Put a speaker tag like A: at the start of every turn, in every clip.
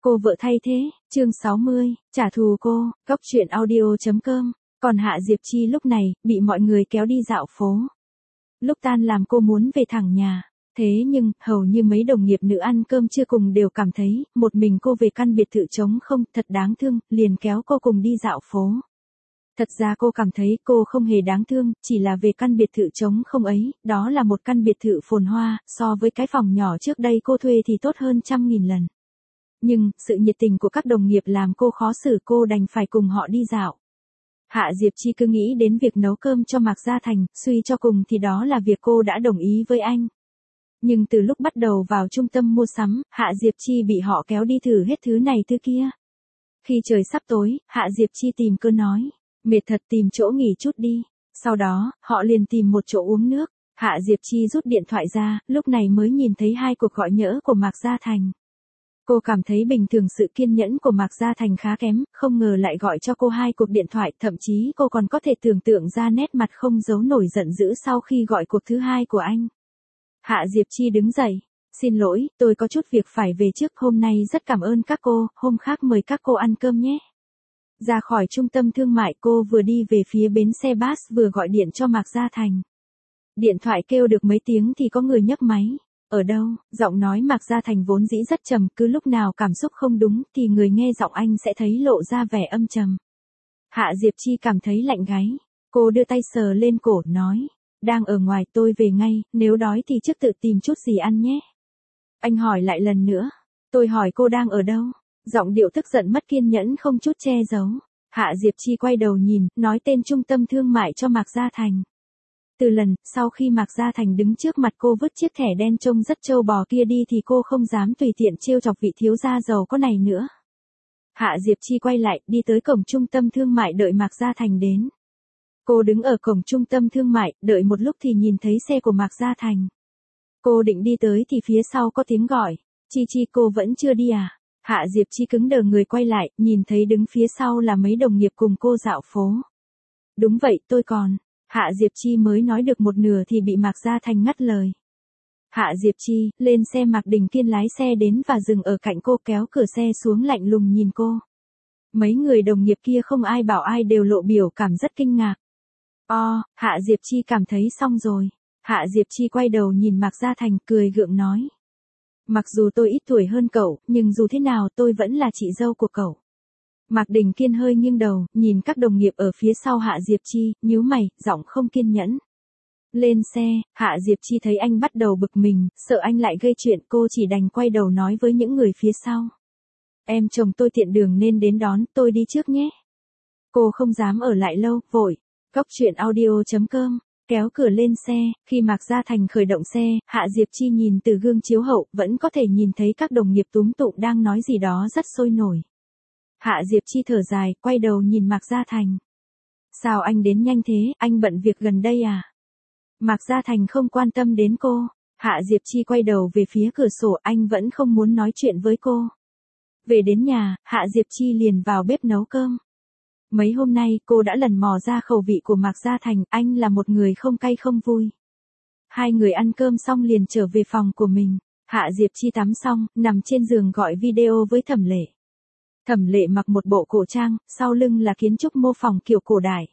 A: Cô vợ thay thế, chương 60, trả thù cô, góc truyện audio.com. Còn Hạ Diệp Chi lúc này, bị mọi người kéo đi dạo phố. Lúc tan làm cô muốn về thẳng nhà. Thế nhưng, hầu như mấy đồng nghiệp nữ ăn cơm trưa cùng đều cảm thấy, một mình cô về căn biệt thự trống không, thật đáng thương, liền kéo cô cùng đi dạo phố. Thật ra cô cảm thấy cô không hề đáng thương, chỉ là về căn biệt thự trống không ấy, đó là một căn biệt thự phồn hoa, so với cái phòng nhỏ trước đây cô thuê thì tốt hơn 100.000 lần. Nhưng, sự nhiệt tình của các đồng nghiệp làm cô khó xử, cô đành phải cùng họ đi dạo. Hạ Diệp Chi cứ nghĩ đến việc nấu cơm cho Mạc Gia Thành, suy cho cùng thì đó là việc cô đã đồng ý với anh. Nhưng từ lúc bắt đầu vào trung tâm mua sắm, Hạ Diệp Chi bị họ kéo đi thử hết thứ này thứ kia. Khi trời sắp tối, Hạ Diệp Chi tìm cơ nói, mệt thật tìm chỗ nghỉ chút đi. Sau đó, họ liền tìm một chỗ uống nước. Hạ Diệp Chi rút điện thoại ra, lúc này mới nhìn thấy 2 cuộc gọi nhỡ của Mạc Gia Thành. Cô cảm thấy bình thường sự kiên nhẫn của Mạc Gia Thành khá kém, không ngờ lại gọi cho cô 2 cuộc điện thoại, thậm chí cô còn có thể tưởng tượng ra nét mặt không giấu nổi giận dữ sau khi gọi cuộc thứ 2 của anh. Hạ Diệp Chi đứng dậy, xin lỗi, tôi có chút việc phải về trước, hôm nay rất cảm ơn các cô, hôm khác mời các cô ăn cơm nhé. Ra khỏi trung tâm thương mại cô vừa đi về phía bến xe bus vừa gọi điện cho Mạc Gia Thành. Điện thoại kêu được mấy tiếng thì có người nhấc máy. Ở đâu? Giọng nói Mạc Gia Thành vốn dĩ rất trầm, cứ lúc nào cảm xúc không đúng thì người nghe giọng anh sẽ thấy lộ ra vẻ âm trầm. Hạ Diệp Chi cảm thấy lạnh gáy. Cô đưa tay sờ lên cổ, nói, đang ở ngoài, tôi về ngay, nếu đói thì trước tự tìm chút gì ăn nhé. Anh hỏi lại lần nữa. Tôi hỏi cô đang ở đâu? Giọng điệu tức giận mất kiên nhẫn không chút che giấu. Hạ Diệp Chi quay đầu nhìn, nói tên trung tâm thương mại cho Mạc Gia Thành. Từ lần, sau khi Mạc Gia Thành đứng trước mặt cô vứt chiếc thẻ đen trông rất trâu bò kia đi thì cô không dám tùy tiện trêu chọc vị thiếu gia giàu có này nữa. Hạ Diệp Chi quay lại, đi tới cổng trung tâm thương mại đợi Mạc Gia Thành đến. Cô đứng ở cổng trung tâm thương mại, đợi một lúc thì nhìn thấy xe của Mạc Gia Thành. Cô định đi tới thì phía sau có tiếng gọi, Chi Chi cô vẫn chưa đi à? Hạ Diệp Chi cứng đờ người quay lại, nhìn thấy đứng phía sau là mấy đồng nghiệp cùng cô dạo phố. Đúng vậy, tôi còn. Hạ Diệp Chi mới nói được một nửa thì bị Mạc Gia Thành ngắt lời. Hạ Diệp Chi, lên xe. Mạc Đình Kiên lái xe đến và dừng ở cạnh cô, kéo cửa xe xuống lạnh lùng nhìn cô. Mấy người đồng nghiệp kia không ai bảo ai đều lộ biểu cảm rất kinh ngạc. Hạ Diệp Chi cảm thấy xong rồi. Hạ Diệp Chi quay đầu nhìn Mạc Gia Thành cười gượng nói. Mặc dù tôi ít tuổi hơn cậu, nhưng dù thế nào tôi vẫn là chị dâu của cậu. Mạc Đình Kiên hơi nghiêng đầu, nhìn các đồng nghiệp ở phía sau Hạ Diệp Chi, nhíu mày, giọng không kiên nhẫn. Lên xe, Hạ Diệp Chi thấy anh bắt đầu bực mình, sợ anh lại gây chuyện, cô chỉ đành quay đầu nói với những người phía sau. Em chồng tôi tiện đường nên đến đón, tôi đi trước nhé. Cô không dám ở lại lâu, vội. Góc truyện audio.com, kéo cửa lên xe, khi Mạc Gia Thành khởi động xe, Hạ Diệp Chi nhìn từ gương chiếu hậu, vẫn có thể nhìn thấy các đồng nghiệp túm tụm đang nói gì đó rất sôi nổi. Hạ Diệp Chi thở dài, quay đầu nhìn Mạc Gia Thành. Sao anh đến nhanh thế, anh bận việc gần đây à? Mạc Gia Thành không quan tâm đến cô. Hạ Diệp Chi quay đầu về phía cửa sổ, anh vẫn không muốn nói chuyện với cô. Về đến nhà, Hạ Diệp Chi liền vào bếp nấu cơm. Mấy hôm nay cô đã lần mò ra khẩu vị của Mạc Gia Thành, anh là một người không cay không vui. 2 người ăn cơm xong liền trở về phòng của mình. Hạ Diệp Chi tắm xong, nằm trên giường gọi video với Thẩm Lệ. Thẩm Lệ mặc một bộ cổ trang, sau lưng là kiến trúc mô phỏng kiểu cổ đại.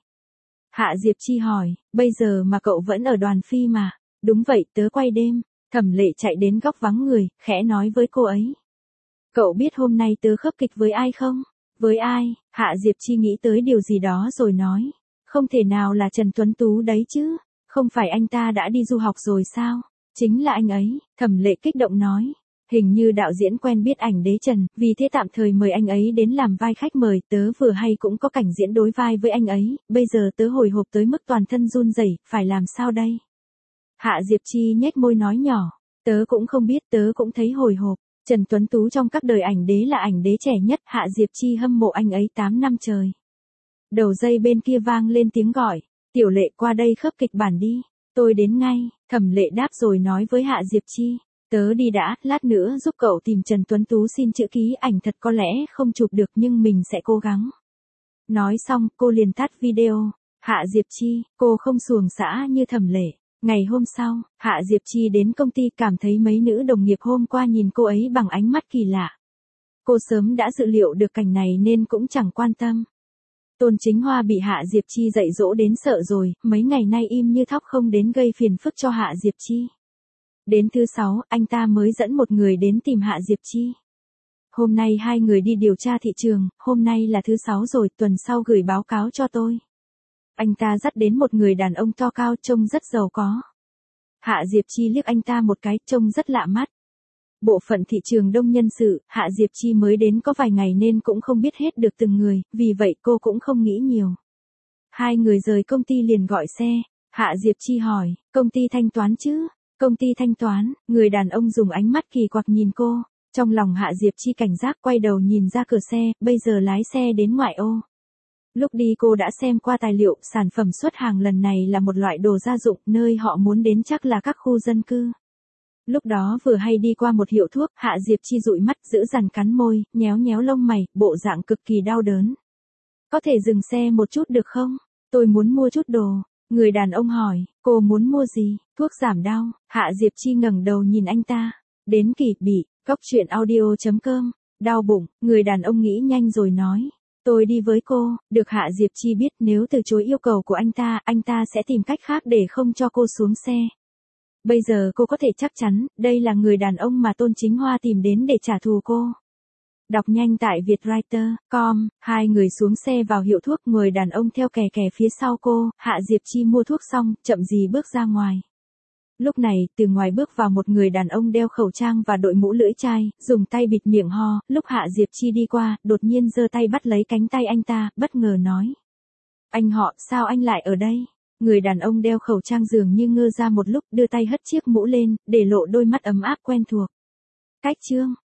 A: Hạ Diệp Chi hỏi, bây giờ mà cậu vẫn ở đoàn phi mà? Đúng vậy, tớ quay đêm. Thẩm Lệ chạy đến góc vắng người, khẽ nói với cô ấy. Cậu biết hôm nay tớ khớp kịch với ai không? Với ai? Hạ Diệp Chi nghĩ tới điều gì đó rồi nói. Không thể nào là Trần Tuấn Tú đấy chứ? Không phải anh ta đã đi du học rồi sao? Chính là anh ấy, Thẩm Lệ kích động nói. Hình như đạo diễn quen biết ảnh đế Trần, vì thế tạm thời mời anh ấy đến làm vai khách mời, tớ vừa hay cũng có cảnh diễn đối vai với anh ấy, bây giờ tớ hồi hộp tới mức toàn thân run rẩy, phải làm sao đây? Hạ Diệp Chi nhếch môi nói nhỏ, tớ cũng không biết, tớ cũng thấy hồi hộp. Trần Tuấn Tú trong các đời ảnh đế là ảnh đế trẻ nhất, Hạ Diệp Chi hâm mộ anh ấy 8 năm trời. Đầu dây bên kia vang lên tiếng gọi, Tiểu Lệ qua đây khớp kịch bản đi, tôi đến ngay. Thẩm Lệ đáp rồi nói với Hạ Diệp Chi. Tớ đi đã, lát nữa giúp cậu tìm Trần Tuấn Tú xin chữ ký ảnh thật, có lẽ không chụp được nhưng mình sẽ cố gắng. Nói xong, cô liền tắt video. Hạ Diệp Chi, cô không xuồng xã như Thẩm Lệ. Ngày hôm sau, Hạ Diệp Chi đến công ty cảm thấy mấy nữ đồng nghiệp hôm qua nhìn cô ấy bằng ánh mắt kỳ lạ. Cô sớm đã dự liệu được cảnh này nên cũng chẳng quan tâm. Tôn Chính Hoa bị Hạ Diệp Chi dạy dỗ đến sợ rồi, mấy ngày nay im như thóc không đến gây phiền phức cho Hạ Diệp Chi. Đến thứ 6, anh ta mới dẫn một người đến tìm Hạ Diệp Chi. Hôm nay hai người đi điều tra thị trường, hôm nay là thứ 6 rồi, tuần sau gửi báo cáo cho tôi. Anh ta dắt đến một người đàn ông to cao trông rất giàu có. Hạ Diệp Chi liếc anh ta một cái, trông rất lạ mắt. Bộ phận thị trường đông nhân sự, Hạ Diệp Chi mới đến có vài ngày nên cũng không biết hết được từng người, vì vậy cô cũng không nghĩ nhiều. Hai người rời công ty liền gọi xe. Hạ Diệp Chi hỏi, công ty thanh toán chứ? Công ty thanh toán, người đàn ông dùng ánh mắt kỳ quặc nhìn cô. Trong lòng Hạ Diệp Chi cảnh giác quay đầu nhìn ra cửa xe, bây giờ lái xe đến ngoại ô. Lúc đi cô đã xem qua tài liệu, sản phẩm xuất hàng lần này là một loại đồ gia dụng, nơi họ muốn đến chắc là các khu dân cư. Lúc đó vừa hay đi qua một hiệu thuốc, Hạ Diệp Chi dụi mắt, giữ dằn cắn môi, nhéo nhéo lông mày, bộ dạng cực kỳ đau đớn. Có thể dừng xe một chút được không? Tôi muốn mua chút đồ. Người đàn ông hỏi, cô muốn mua gì? Thuốc giảm đau. Hạ Diệp Chi ngẩng đầu nhìn anh ta. Đến kỳ bị, coctruyện.audio.com. Đau bụng, người đàn ông nghĩ nhanh rồi nói. Tôi đi với cô. Được Hạ Diệp Chi biết nếu từ chối yêu cầu của anh ta sẽ tìm cách khác để không cho cô xuống xe. Bây giờ cô có thể chắc chắn, đây là người đàn ông mà Tôn Chính Hoa tìm đến để trả thù cô. Đọc nhanh tại vietwriter.com, hai người xuống xe vào hiệu thuốc, người đàn ông theo kè kè phía sau cô, Hạ Diệp Chi mua thuốc xong, chậm gì bước ra ngoài. Lúc này, từ ngoài bước vào một người đàn ông đeo khẩu trang và đội mũ lưỡi chai, dùng tay bịt miệng ho, lúc Hạ Diệp Chi đi qua, đột nhiên giơ tay bắt lấy cánh tay anh ta, bất ngờ nói. Anh họ, sao anh lại ở đây? Người đàn ông đeo khẩu trang dường như ngơ ra một lúc, đưa tay hất chiếc mũ lên, để lộ đôi mắt ấm áp quen thuộc. Cách chương